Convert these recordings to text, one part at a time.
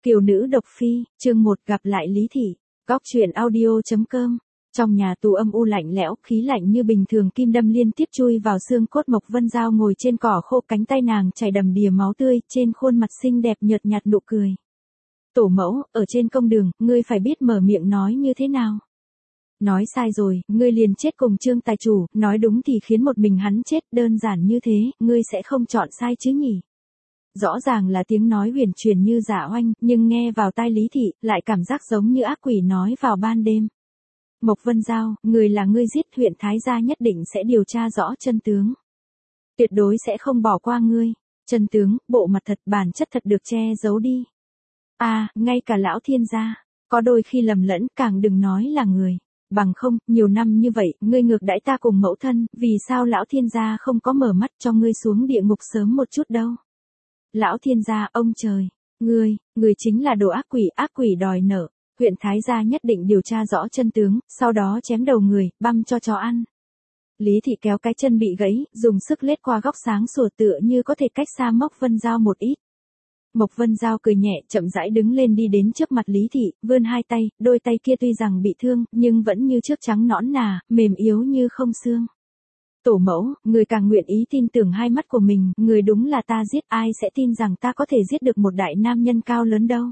Kiều nữ độc phi, chương 1 gặp lại Lý Thị. Góc truyện audio.com. Trong nhà tù âm u lạnh lẽo, khí lạnh như bình thường kim đâm liên tiếp chui vào xương cốt. Mộc Vân Dao ngồi trên cỏ khô, cánh tay nàng chảy đầm đìa máu tươi, trên khuôn mặt xinh đẹp nhợt nhạt nụ cười. Tổ mẫu, ở trên công đường, ngươi phải biết mở miệng nói như thế nào. Nói sai rồi, ngươi liền chết cùng Trương tài chủ, nói đúng thì khiến một mình hắn chết, đơn giản như thế, ngươi sẽ không chọn sai chứ nhỉ? Rõ ràng là tiếng nói huyền truyền như dạ oanh, nhưng nghe vào tai Lý Thị, lại cảm giác giống như ác quỷ nói vào ban đêm. Mộc Vân Dao, người là ngươi giết, huyện Thái gia nhất định sẽ điều tra rõ chân tướng. Tuyệt đối sẽ không bỏ qua ngươi. Chân tướng, bộ mặt thật, bản chất thật được che giấu đi. Ngay cả lão thiên gia, có đôi khi lầm lẫn, càng đừng nói là người. Bằng không, nhiều năm như vậy, ngươi ngược đãi ta cùng mẫu thân, vì sao lão thiên gia không có mở mắt cho ngươi xuống địa ngục sớm một chút đâu? Lão thiên gia, ông trời, ngươi chính là đồ ác quỷ đòi nợ. Huyện Thái gia nhất định điều tra rõ chân tướng, sau đó chém đầu người, băm cho chó ăn. Lý Thị kéo cái chân bị gãy, dùng sức lết qua góc sáng sủa tựa như có thể cách xa Mộc Vân Dao một ít. Mộc Vân Dao cười nhẹ, chậm rãi đứng lên đi đến trước mặt Lý Thị, vươn hai tay, đôi tay kia tuy rằng bị thương, nhưng vẫn như trước trắng nõn nà, mềm yếu như không xương. Tổ mẫu, người càng nguyện ý tin tưởng hai mắt của mình, người đúng là ta giết, ai sẽ tin rằng ta có thể giết được một đại nam nhân cao lớn đâu.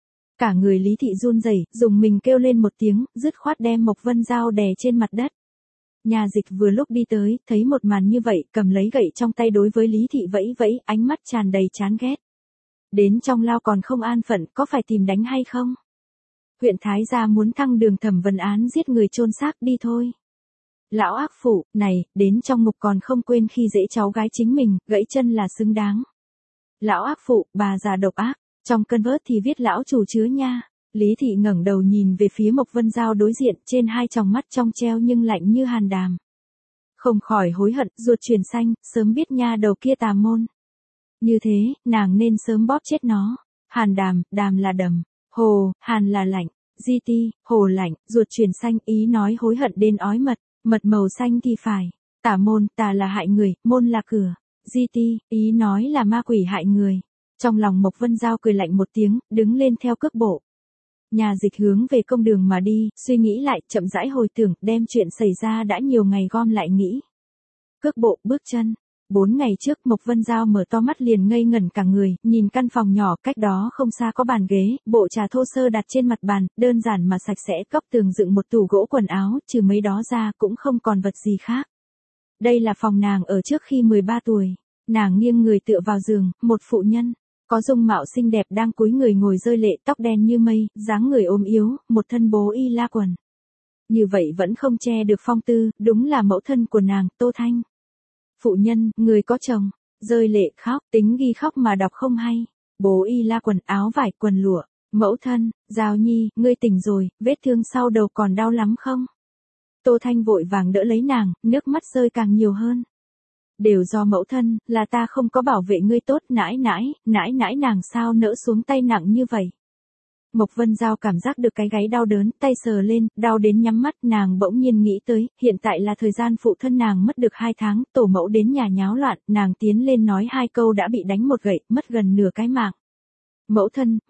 Cả người Lý Thị run rẩy, dùng mình kêu lên một tiếng, dứt khoát đem Mộc Vân Dao đè trên mặt đất. Nhà Dịch vừa lúc đi tới, thấy một màn như vậy, cầm lấy gậy trong tay đối với Lý Thị vẫy vẫy, ánh mắt tràn đầy chán ghét. Đến trong lao còn không an phận, có phải tìm đánh hay không? Huyện Thái gia muốn thăng đường thẩm vấn án giết người chôn xác đi thôi. Lão ác phụ, này, đến trong ngục còn không quên khi dễ cháu gái chính mình, gãy chân là xứng đáng. Lão ác phụ, bà già độc ác, trong cân vớt thì viết lão chủ chứa nha. Lý Thị ngẩng đầu nhìn về phía Mộc Vân Dao đối diện, trên hai tròng mắt trong treo nhưng lạnh như hàn đàm. Không khỏi hối hận, ruột chuyển xanh, sớm biết nha đầu kia tà môn. Như thế, nàng nên sớm bóp chết nó. Hàn đàm, đàm là đầm, hồ, hàn là lạnh, di ti, hồ lạnh, ruột chuyển xanh, ý nói hối hận đến ói mật, mật màu xanh thì phải. Tà môn, tà là hại người, môn là cửa, di ti, ý nói là ma quỷ hại người. Trong lòng Mộc Vân Dao cười lạnh một tiếng, đứng lên theo cước bộ. Nhà Dịch hướng về công đường mà đi, suy nghĩ lại, chậm rãi hồi tưởng, đem chuyện xảy ra đã nhiều ngày gom lại nghĩ. Cước bộ, bước chân. 4 ngày trước Mộc Vân Dao mở to mắt liền ngây ngẩn cả người, nhìn căn phòng nhỏ, cách đó không xa có bàn ghế, bộ trà thô sơ đặt trên mặt bàn, đơn giản mà sạch sẽ, góc tường dựng một tủ gỗ quần áo, trừ mấy đó ra cũng không còn vật gì khác. Đây là phòng nàng ở trước khi 13 tuổi. Nàng nghiêng người tựa vào giường, một phụ nhân, có dung mạo xinh đẹp đang cúi người ngồi rơi lệ, tóc đen như mây, dáng người ốm yếu, một thân bố y la quần. Như vậy vẫn không che được phong tư, đúng là mẫu thân của nàng, Tô Thanh. Phụ nhân, người có chồng, rơi lệ khóc, tính ghi khóc mà đọc không hay. Bố y la quần, áo vải, quần lụa. Mẫu thân, Dao nhi, ngươi tỉnh rồi, vết thương sau đầu còn đau lắm không? Tô Thanh vội vàng đỡ lấy nàng, nước mắt rơi càng nhiều hơn. Đều do mẫu thân, là ta không có bảo vệ ngươi tốt, nãi nãi nàng sao nỡ xuống tay nặng như vậy. Mộc Vân Dao cảm giác được cái gáy đau đớn, tay sờ lên, đau đến nhắm mắt, nàng bỗng nhiên nghĩ tới, hiện tại là thời gian phụ thân nàng mất được 2 tháng, tổ mẫu đến nhà nháo loạn, nàng tiến lên nói 2 câu đã bị đánh một gậy, mất gần nửa cái mạng. Mẫu thân,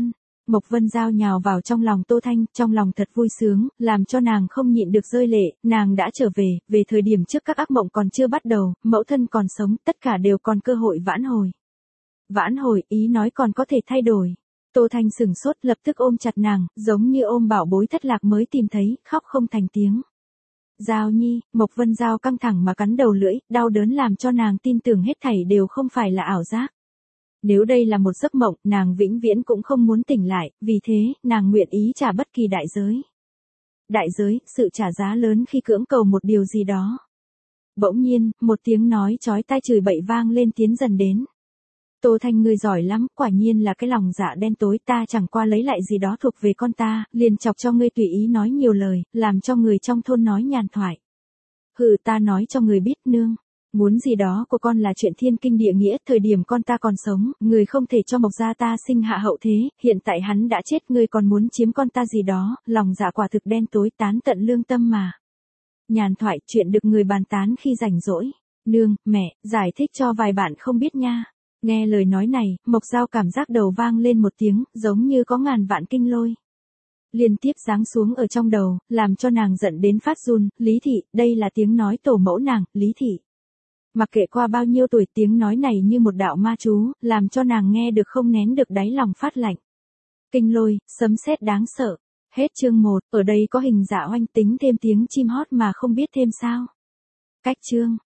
Mộc Vân Dao nhào vào trong lòng Tô Thanh, trong lòng thật vui sướng, làm cho nàng không nhịn được rơi lệ, nàng đã trở về thời điểm trước các ác mộng còn chưa bắt đầu, mẫu thân còn sống, tất cả đều còn cơ hội vãn hồi. Vãn hồi, ý nói còn có thể thay đổi. Tô Thanh sừng sốt, lập tức ôm chặt nàng, giống như ôm bảo bối thất lạc mới tìm thấy, khóc không thành tiếng. Dao nhi, Mộc Vân Dao căng thẳng mà cắn đầu lưỡi, đau đớn làm cho nàng tin tưởng hết thảy đều không phải là ảo giác. Nếu đây là một giấc mộng, nàng vĩnh viễn cũng không muốn tỉnh lại, vì thế, nàng nguyện ý trả bất kỳ đại giới. Đại giới, sự trả giá lớn khi cưỡng cầu một điều gì đó. Bỗng nhiên, một tiếng nói chói tai chửi bậy vang lên tiến dần đến. Tô Thanh ngươi giỏi lắm, quả nhiên là cái lòng dạ đen tối, ta chẳng qua lấy lại gì đó thuộc về con ta, liền chọc cho ngươi tùy ý nói nhiều lời, làm cho người trong thôn nói nhàn thoại. Ta nói cho người biết nương. Muốn gì đó của con là chuyện thiên kinh địa nghĩa, thời điểm con ta còn sống, người không thể cho Mộc gia ta sinh hạ hậu thế, hiện tại hắn đã chết, ngươi còn muốn chiếm con ta gì đó, lòng dạ quả thực đen tối, tán tận lương tâm mà. Nhàn thoại, chuyện được người bàn tán khi rảnh rỗi. Nương, mẹ, giải thích cho vài bạn không biết nha. Nghe lời nói này, Mộc Giao cảm giác đầu vang lên một tiếng, giống như có ngàn vạn kinh lôi liên tiếp giáng xuống ở trong đầu, làm cho nàng giận đến phát run. Lý thị, đây là tiếng nói tổ mẫu nàng, Lý thị. Mặc kệ qua bao nhiêu tuổi, tiếng nói này như một đạo ma chú, làm cho nàng nghe được không nén được đáy lòng phát lạnh. Kinh lôi, sấm sét đáng sợ. Hết chương 1, ở đây có hình dạ oanh tính thêm tiếng chim hót mà không biết thêm sao. Cách chương.